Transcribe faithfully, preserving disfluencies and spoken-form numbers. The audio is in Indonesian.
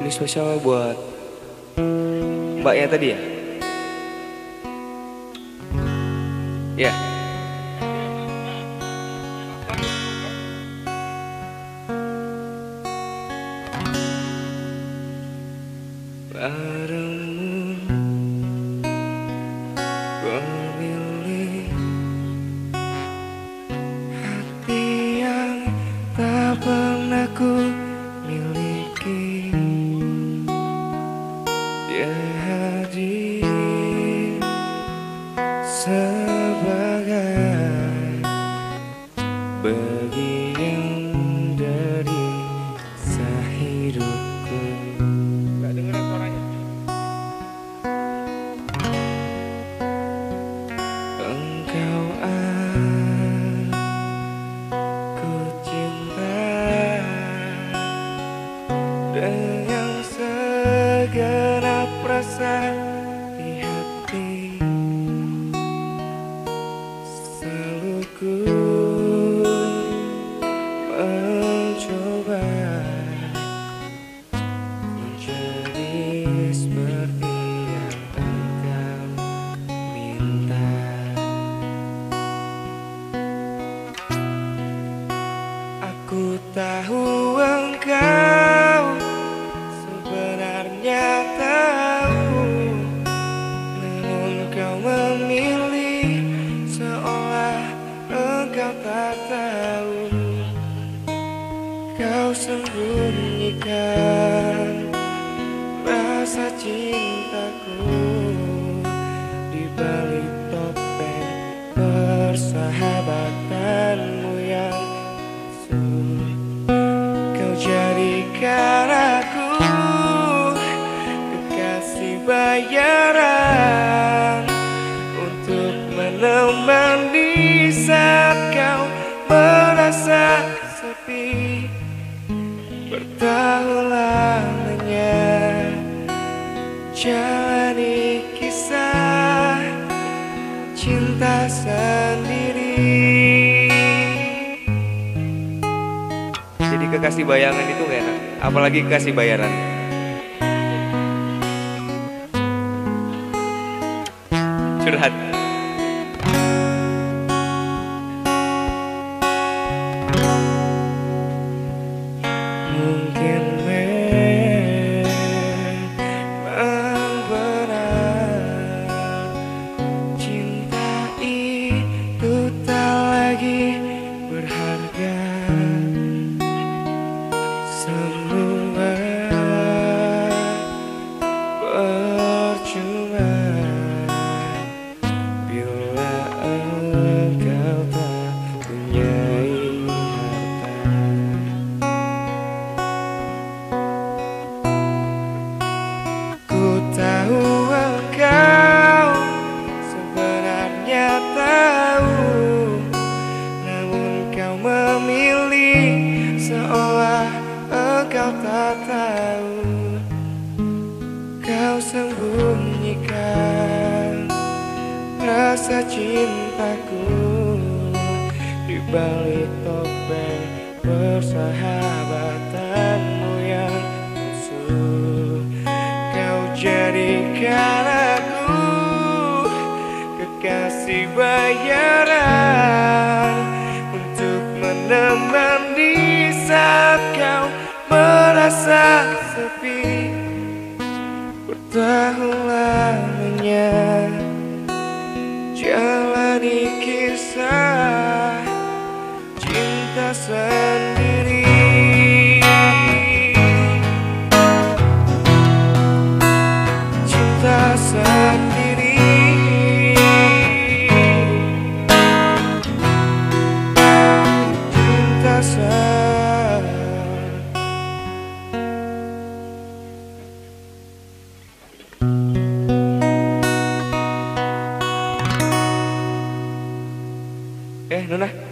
Ini spesial buat mbaknya tadi ya? Ya. Barengmu memilih hati yang tak pernah ku miliki. Dia hadir sebagai bagian dari kisah hidupku. Gak dengerin suaranya. Engkau aku cinta dengan segenap rasa di hati. Selalu ku mencoba menjadi seperti yang engkau minta. Aku tahu engkau sebenarnya tahu, namun kau memilih seolah engkau tak tahu. Kau sembunyikan rasa cintaku di balik topeng persahabatanmu yang palsu. Kau jadikan aku kekasih bayaran untuk menemani saat kau merasa sepi. Bertahun lamanya jalani kisah cinta sendiri. Jadi kekasih bayangan itu gak enak, apalagi kekasih bayaran. Curhat. Mungkin memang benar cinta itu tak lagi berharga. Semua percuma bila engkau tak punyai harta. Ku tahu engkau sebenarnya tahu, namun kau memilih seolah engkau tak tahu. Kau sembunyikan rasa cintaku di balik topeng persahabatanmu yang palsu. Kau jadikan aku kekasih bayaran untuk menemani saat kau merasa sepi. Bertahun lamanya jalani kisah cinta sendiri. Cinta sendiri. Cinta sendiri. Eh, Nona.